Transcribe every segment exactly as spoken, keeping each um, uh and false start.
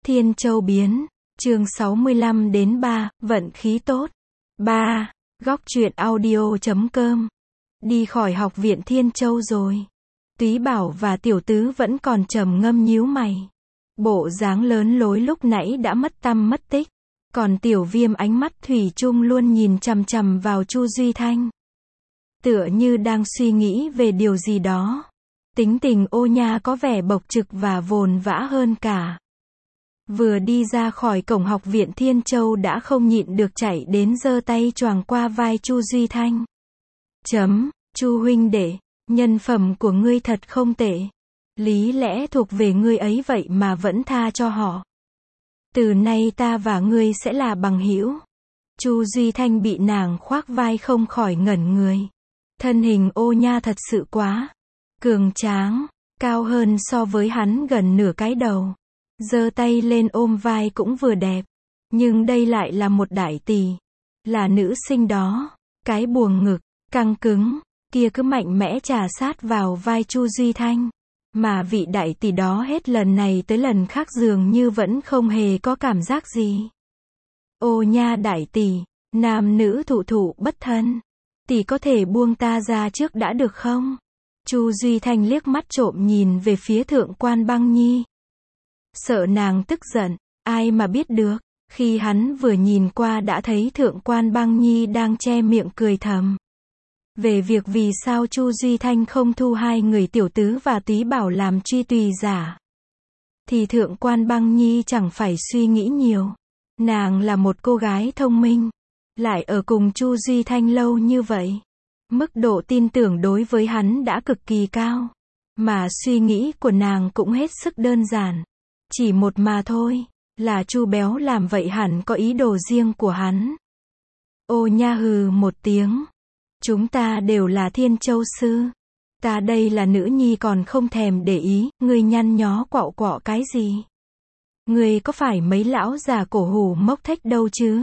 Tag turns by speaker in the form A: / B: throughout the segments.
A: Thiên Châu biến, chương sáu mươi lăm đến ba, vận khí tốt. ba. Góc truyện audio chấm com. Đi khỏi học viện Thiên Châu rồi. Túy Bảo và Tiểu Tứ vẫn còn trầm ngâm nhíu mày. Bộ dáng lớn lối lúc nãy đã mất tăm mất tích. Còn Tiểu Viêm ánh mắt thủy chung luôn nhìn chằm chằm vào Chu Duy Thanh. Tựa như đang suy nghĩ về điều gì đó. Tính tình Ô Nha có vẻ bộc trực và vồn vã hơn cả. Vừa đi ra khỏi cổng học viện Thiên Châu đã không nhịn được chạy đến giơ tay choàng qua vai Chu Duy Thanh. Chấm, Chu huynh đệ, nhân phẩm của ngươi thật không tệ. Lý lẽ thuộc về ngươi ấy vậy mà vẫn tha cho họ. Từ nay ta và ngươi sẽ là bằng hữu. Chu Duy Thanh bị nàng khoác vai không khỏi ngẩn người. Thân hình Ô Nha thật sự quá cường tráng, cao hơn so với hắn gần nửa cái đầu. Giơ tay lên ôm vai cũng vừa đẹp. Nhưng đây lại là một đại tỷ. Là nữ sinh đó. Cái buồng ngực, căng cứng, kia cứ mạnh mẽ trà sát vào vai Chu Duy Thanh. Mà vị đại tỷ đó hết lần này tới lần khác dường như vẫn không hề có cảm giác gì. Ô Nha đại tỷ, nam nữ thụ thụ bất thân. Tỷ có thể buông ta ra trước đã được không? Chu Duy Thanh liếc mắt trộm nhìn về phía Thượng Quan Băng Nhi. Sợ nàng tức giận, ai mà biết được, khi hắn vừa nhìn qua đã thấy Thượng Quan Băng Nhi đang che miệng cười thầm. Về việc vì sao Chu Duy Thanh không thu hai người Tiểu Tứ và Túy Bảo làm truy tùy giả, thì Thượng Quan Băng Nhi chẳng phải suy nghĩ nhiều. Nàng là một cô gái thông minh, lại ở cùng Chu Duy Thanh lâu như vậy. Mức độ tin tưởng đối với hắn đã cực kỳ cao. Mà suy nghĩ của nàng cũng hết sức đơn giản. Chỉ một mà thôi, là Chu béo làm vậy hẳn có ý đồ riêng của hắn. Ô Nha hừ một tiếng. Chúng ta đều là Thiên Châu sư. Ta đây là nữ nhi còn không thèm để ý, ngươi nhăn nhó quạo quọ cái gì? Ngươi có phải mấy lão già cổ hủ mốc thách đâu chứ?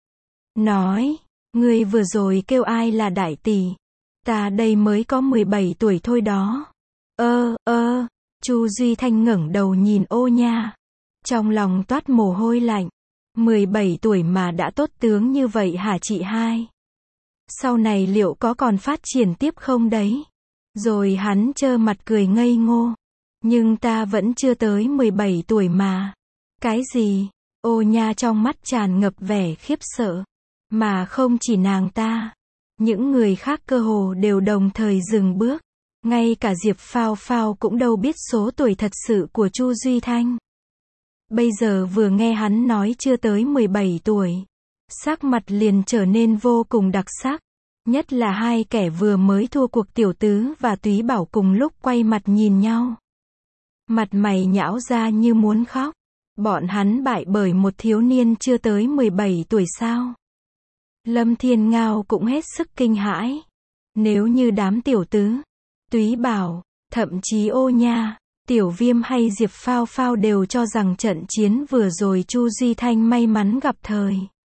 A: Nói, ngươi vừa rồi kêu ai là đại tỷ? Ta đây mới có mười bảy tuổi thôi đó. Ơ, ơ, Chu Duy Thanh ngẩng đầu nhìn Ô Nha. Trong lòng toát mồ hôi lạnh. mười bảy tuổi mà đã tốt tướng như vậy hả chị hai? Sau này liệu có còn phát triển tiếp không đấy? Rồi hắn trơ mặt cười ngây ngô. Nhưng ta vẫn chưa tới mười bảy tuổi mà. Cái gì? Ô Nha trong mắt tràn ngập vẻ khiếp sợ. Mà không chỉ nàng ta. Những người khác cơ hồ đều đồng thời dừng bước. Ngay cả Diệp Phao Phao cũng đâu biết số tuổi thật sự của Chu Duy Thanh. Bây giờ vừa nghe hắn nói chưa tới mười bảy tuổi. Sắc mặt liền trở nên vô cùng đặc sắc. Nhất là hai kẻ vừa mới thua cuộc Tiểu Tứ và Túy Bảo cùng lúc quay mặt nhìn nhau. Mặt mày nhão ra như muốn khóc. Bọn hắn bại bởi một thiếu niên chưa tới mười bảy tuổi sao? Lâm Thiên Ngao cũng hết sức kinh hãi. Nếu như đám Tiểu Tứ, Túy Bảo, thậm chí Ô Nha, Tiểu Viêm hay Diệp Phao Phao đều cho rằng trận chiến vừa rồi Chu Duy Thanh may mắn gặp thời,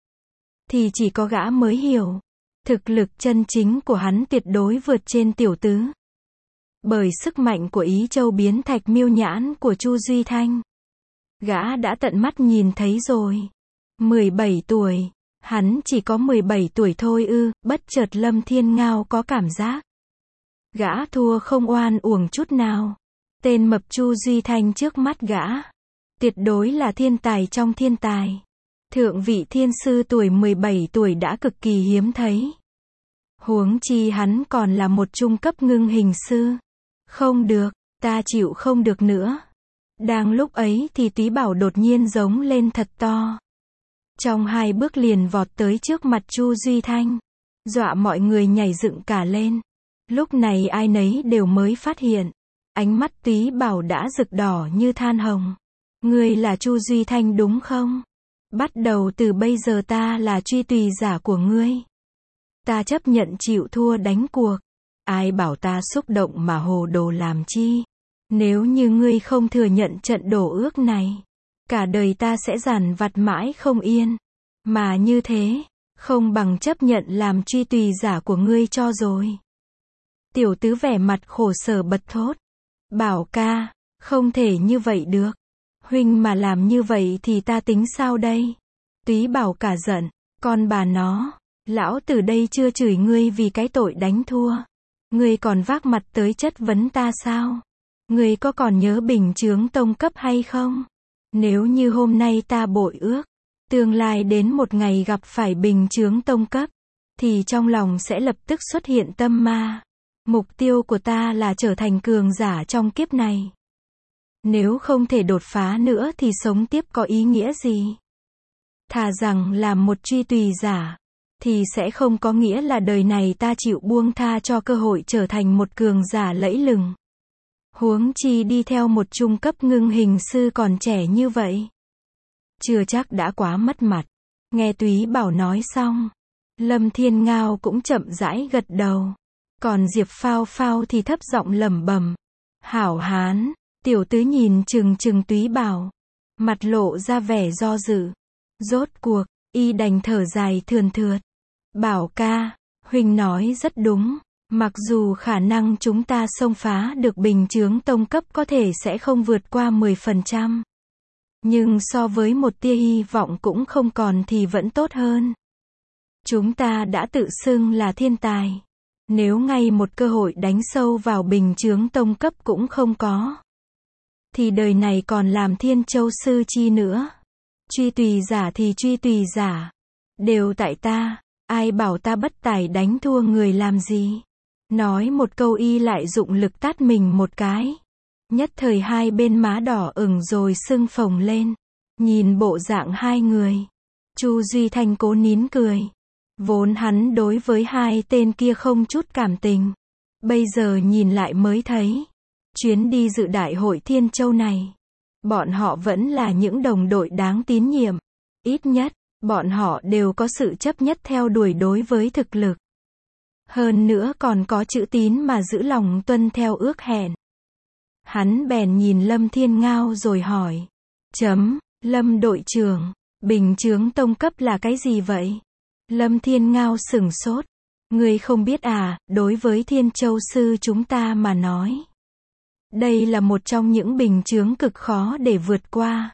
A: thì chỉ có gã mới hiểu. Thực lực chân chính của hắn tuyệt đối vượt trên Tiểu Tứ. Bởi sức mạnh của Ý Châu biến thạch miêu nhãn của Chu Duy Thanh. Gã đã tận mắt nhìn thấy rồi. mười bảy tuổi. Hắn chỉ có mười bảy tuổi thôi ư? Bất chợt Lâm Thiên Ngao có cảm giác gã thua không oan uổng chút nào. Tên mập Chu Duy Thanh trước mắt gã tuyệt đối là thiên tài trong thiên tài. Thượng vị thiên sư tuổi mười bảy tuổi đã cực kỳ hiếm thấy. Huống chi hắn còn là một trung cấp ngưng hình sư. Không được, ta chịu không được nữa. Đang lúc ấy thì Túy Bảo đột nhiên giống lên thật to. Trong hai bước liền vọt tới trước mặt Chu Duy Thanh. Dọa mọi người nhảy dựng cả lên. Lúc này ai nấy đều mới phát hiện. Ánh mắt Túy Bảo đã rực đỏ như than hồng. Ngươi là Chu Duy Thanh đúng không? Bắt đầu từ bây giờ ta là truy tùy giả của ngươi. Ta chấp nhận chịu thua đánh cuộc. Ai bảo ta xúc động mà hồ đồ làm chi? Nếu như ngươi không thừa nhận trận đổ ước này, cả đời ta sẽ dằn vặt mãi không yên. Mà như thế, không bằng chấp nhận làm truy tùy giả của ngươi cho rồi. Tiểu Tứ vẻ mặt khổ sở bật thốt. Bảo ca, không thể như vậy được. Huynh mà làm như vậy thì ta tính sao đây? Túy Bảo cả giận, con bà nó, lão tử đây chưa chửi ngươi vì cái tội đánh thua. Ngươi còn vác mặt tới chất vấn ta sao? Ngươi có còn nhớ bình chướng tông cấp hay không? Nếu như hôm nay ta bội ước, tương lai đến một ngày gặp phải bình chướng tông cấp, thì trong lòng sẽ lập tức xuất hiện tâm ma. Mục tiêu của ta là trở thành cường giả trong kiếp này. Nếu không thể đột phá nữa thì sống tiếp có ý nghĩa gì? Thà rằng làm một truy tùy giả, thì sẽ không có nghĩa là đời này ta chịu buông tha cho cơ hội trở thành một cường giả lẫy lừng. Huống chi đi theo một trung cấp ngưng hình sư còn trẻ như vậy. Chưa chắc đã quá mất mặt. Nghe Túy Bảo nói xong, Lâm Thiên Ngao cũng chậm rãi gật đầu. Còn Diệp Phao Phao thì thấp giọng lẩm bẩm. Hảo hán, tiểu tứ nhìn chừng chừng Túy Bảo. Mặt lộ ra vẻ do dự. Rốt cuộc, y đành thở dài thườn thượt. Bảo ca, huynh nói rất đúng. Mặc dù khả năng chúng ta xông phá được bình chướng tông cấp có thể sẽ không vượt qua mười phần trăm. Nhưng so với một tia hy vọng cũng không còn thì vẫn tốt hơn. Chúng ta đã tự xưng là thiên tài. Nếu ngay một cơ hội đánh sâu vào bình chướng tông cấp cũng không có, thì đời này còn làm Thiên Châu sư chi nữa. Truy tùy giả thì truy tùy giả. Đều tại ta, ai bảo ta bất tài đánh thua người làm gì. Nói một câu y lại dụng lực tát mình một cái. Nhất thời hai bên má đỏ ửng rồi sưng phồng lên. Nhìn bộ dạng hai người, Chu Duy Thanh cố nín cười. Vốn hắn đối với hai tên kia không chút cảm tình. Bây giờ nhìn lại mới thấy. Chuyến đi dự đại hội Thiên Châu này, bọn họ vẫn là những đồng đội đáng tín nhiệm. Ít nhất, bọn họ đều có sự chấp nhất theo đuổi đối với thực lực. Hơn nữa còn có chữ tín mà giữ lòng tuân theo ước hẹn. Hắn bèn nhìn Lâm Thiên Ngao rồi hỏi. Chấm, Lâm đội trưởng, bình chướng tông cấp là cái gì vậy? Lâm Thiên Ngao sửng sốt. Ngươi không biết à, đối với Thiên Châu sư chúng ta mà nói. Đây là một trong những bình chướng cực khó để vượt qua.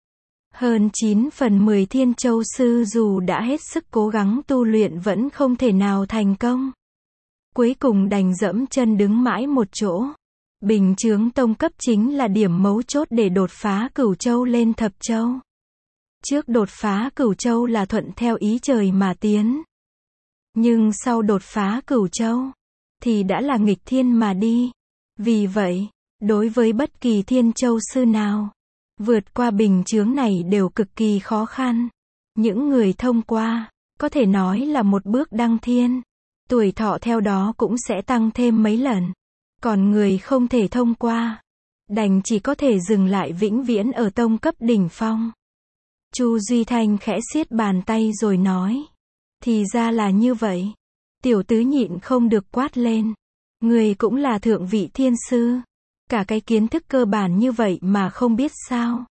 A: Hơn chín phần mười Thiên Châu sư dù đã hết sức cố gắng tu luyện vẫn không thể nào thành công. Cuối cùng đành dẫm chân đứng mãi một chỗ. Bình chướng tông cấp chính là điểm mấu chốt để đột phá Cửu Châu lên Thập Châu. Trước đột phá Cửu Châu là thuận theo ý trời mà tiến. Nhưng sau đột phá Cửu Châu, thì đã là nghịch thiên mà đi. Vì vậy, đối với bất kỳ Thiên Châu sư nào, vượt qua bình chướng này đều cực kỳ khó khăn. Những người thông qua, có thể nói là một bước đăng thiên. Tuổi thọ theo đó cũng sẽ tăng thêm mấy lần. Còn người không thể thông qua, đành chỉ có thể dừng lại vĩnh viễn ở tông cấp đỉnh phong. Chu Duy Thanh khẽ siết bàn tay rồi nói. Thì ra là như vậy. Tiểu tứ nhịn không được quát lên. Người cũng là thượng vị thiên sư. Cả cái kiến thức cơ bản như vậy mà không biết sao.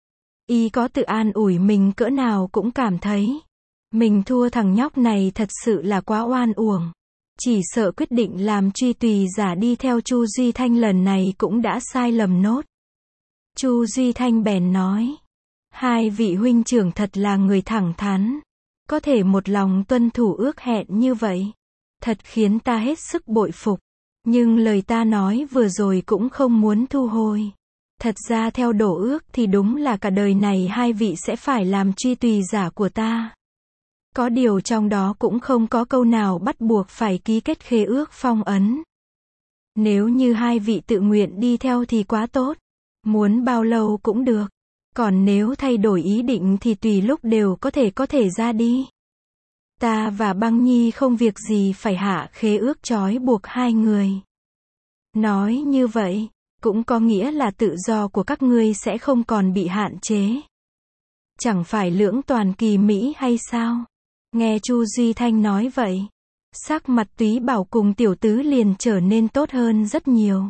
A: Y có tự an ủi mình cỡ nào cũng cảm thấy. Mình thua thằng nhóc này thật sự là quá oan uổng. Chỉ sợ quyết định làm truy tùy giả đi theo Chu Duy Thanh lần này cũng đã sai lầm nốt. Chu Duy Thanh bèn nói. Hai vị huynh trưởng thật là người thẳng thắn. Có thể một lòng tuân thủ ước hẹn như vậy. Thật khiến ta hết sức bội phục. Nhưng lời ta nói vừa rồi cũng không muốn thu hồi. Thật ra theo đổ ước thì đúng là cả đời này hai vị sẽ phải làm truy tùy giả của ta. Có điều trong đó cũng không có câu nào bắt buộc phải ký kết khế ước phong ấn. Nếu như hai vị tự nguyện đi theo thì quá tốt. Muốn bao lâu cũng được. Còn nếu thay đổi ý định thì tùy lúc đều có thể có thể ra đi. Ta và Băng Nhi không việc gì phải hạ khế ước trói buộc hai người. Nói như vậy, cũng có nghĩa là tự do của các ngươi sẽ không còn bị hạn chế. Chẳng phải lưỡng toàn kỳ mỹ hay sao? Nghe Chu Duy Thanh nói vậy, sắc mặt Túy Bảo cùng tiểu tứ liền trở nên tốt hơn rất nhiều.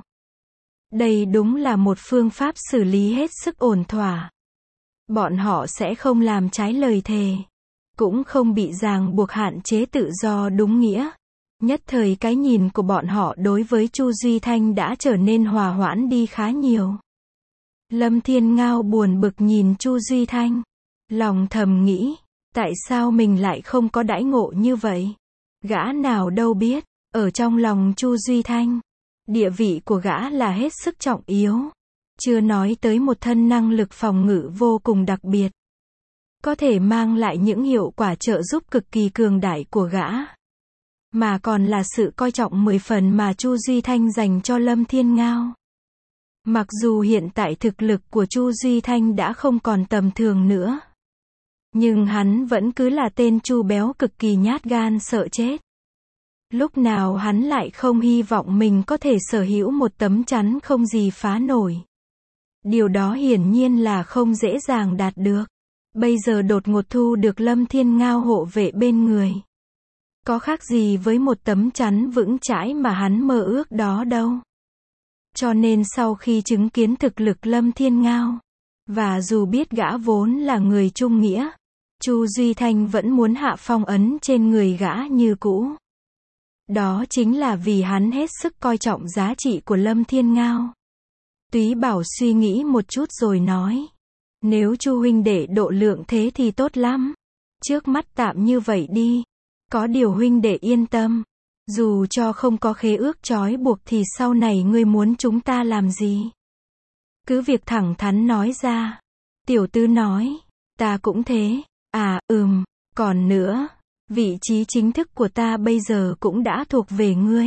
A: Đây đúng là một phương pháp xử lý hết sức ổn thỏa. Bọn họ sẽ không làm trái lời thề, cũng không bị ràng buộc hạn chế tự do đúng nghĩa. Nhất thời cái nhìn của bọn họ đối với Chu Duy Thanh đã trở nên hòa hoãn đi khá nhiều. Lâm Thiên Ngao buồn bực nhìn Chu Duy Thanh. Lòng thầm nghĩ, tại sao mình lại không có đãi ngộ như vậy? Gã nào đâu biết, ở trong lòng Chu Duy Thanh, địa vị của gã là hết sức trọng yếu. Chưa nói tới một thân năng lực phòng ngự vô cùng đặc biệt, có thể mang lại những hiệu quả trợ giúp cực kỳ cường đại của gã. Mà còn là sự coi trọng mười phần mà Chu Duy Thanh dành cho Lâm Thiên Ngao. Mặc dù hiện tại thực lực của Chu Duy Thanh đã không còn tầm thường nữa, nhưng hắn vẫn cứ là tên Chu béo cực kỳ nhát gan sợ chết. Lúc nào hắn lại không hy vọng mình có thể sở hữu một tấm chắn không gì phá nổi. Điều đó hiển nhiên là không dễ dàng đạt được. Bây giờ đột ngột thu được Lâm Thiên Ngao hộ vệ bên người, có khác gì với một tấm chắn vững chãi mà hắn mơ ước đó đâu. Cho nên sau khi chứng kiến thực lực Lâm Thiên Ngao, và dù biết gã vốn là người trung nghĩa, Chu Duy Thanh vẫn muốn hạ phong ấn trên người gã như cũ. Đó chính là vì hắn hết sức coi trọng giá trị của Lâm Thiên Ngao. Túy Bảo suy nghĩ một chút rồi nói, nếu Chu huynh đệ độ lượng thế thì tốt lắm. Trước mắt tạm như vậy đi. Có điều huynh đệ yên tâm, dù cho không có khế ước trói buộc thì sau này ngươi muốn chúng ta làm gì? Cứ việc thẳng thắn nói ra. Tiểu Tứ nói, ta cũng thế. À, ừm, còn nữa, vị trí chính thức của ta bây giờ cũng đã thuộc về ngươi.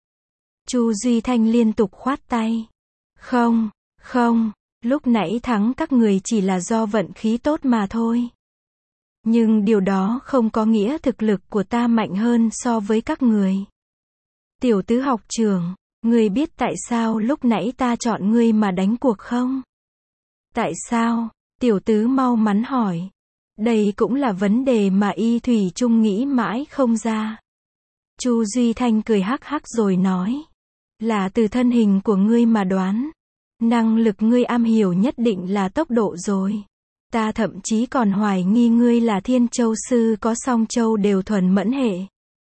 A: Chu Duy Thanh liên tục khoát tay. Không, không, lúc nãy thắng các người chỉ là do vận khí tốt mà thôi. Nhưng điều đó không có nghĩa thực lực của ta mạnh hơn so với các người. Tiểu Tứ học trưởng, ngươi biết tại sao lúc nãy ta chọn ngươi mà đánh cuộc không? Tại sao? Tiểu Tứ mau mắn hỏi. Đây cũng là vấn đề mà Y Thủy Chung nghĩ mãi không ra. Chu Duy Thanh cười hắc hắc rồi nói, là từ thân hình của ngươi mà đoán. Năng lực ngươi am hiểu nhất định là tốc độ rồi. Ta thậm chí còn hoài nghi ngươi là Thiên Châu sư có song châu đều thuần mẫn hệ.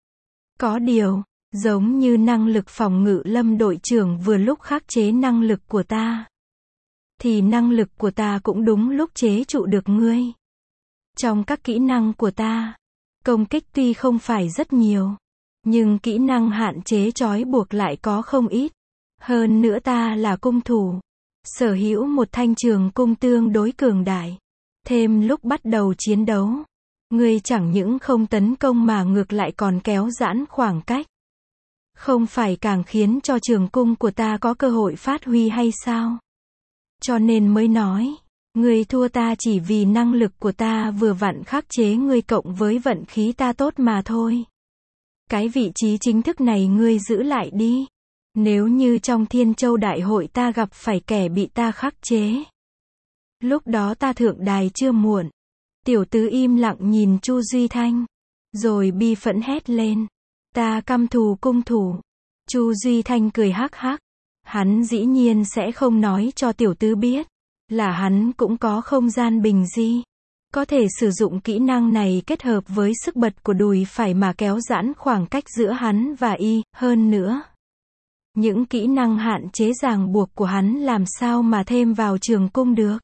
A: Có điều, giống như năng lực phòng ngự Lâm đội trưởng vừa lúc khắc chế năng lực của ta, thì năng lực của ta cũng đúng lúc chế trụ được ngươi. Trong các kỹ năng của ta, công kích tuy không phải rất nhiều, nhưng kỹ năng hạn chế trói buộc lại có không ít. Hơn nữa ta là cung thủ, sở hữu một thanh trường cung tương đối cường đại. Thêm lúc bắt đầu chiến đấu, ngươi chẳng những không tấn công mà ngược lại còn kéo giãn khoảng cách. Không phải càng khiến cho trường cung của ta có cơ hội phát huy hay sao? Cho nên mới nói, ngươi thua ta chỉ vì năng lực của ta vừa vặn khắc chế ngươi cộng với vận khí ta tốt mà thôi. Cái vị trí chính thức này ngươi giữ lại đi. Nếu như trong Thiên Châu Đại hội ta gặp phải kẻ bị ta khắc chế, lúc đó ta thượng đài chưa muộn. Tiểu Tứ im lặng nhìn Chu Duy Thanh, rồi bi phẫn hét lên, ta căm thù cung thủ. Chu Duy Thanh cười hắc hắc, hắn dĩ nhiên sẽ không nói cho Tiểu Tứ biết, là hắn cũng có không gian bình di, có thể sử dụng kỹ năng này kết hợp với sức bật của đùi phải mà kéo giãn khoảng cách giữa hắn và y. Hơn nữa, những kỹ năng hạn chế ràng buộc của hắn làm sao mà thêm vào trường cung được.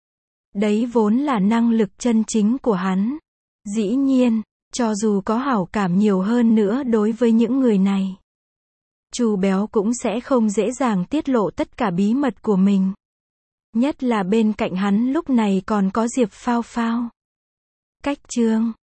A: Đấy vốn là năng lực chân chính của hắn. Dĩ nhiên, cho dù có hảo cảm nhiều hơn nữa đối với những người này, Chu béo cũng sẽ không dễ dàng tiết lộ tất cả bí mật của mình. Nhất là bên cạnh hắn lúc này còn có Diệp Phao Phao. Cách chương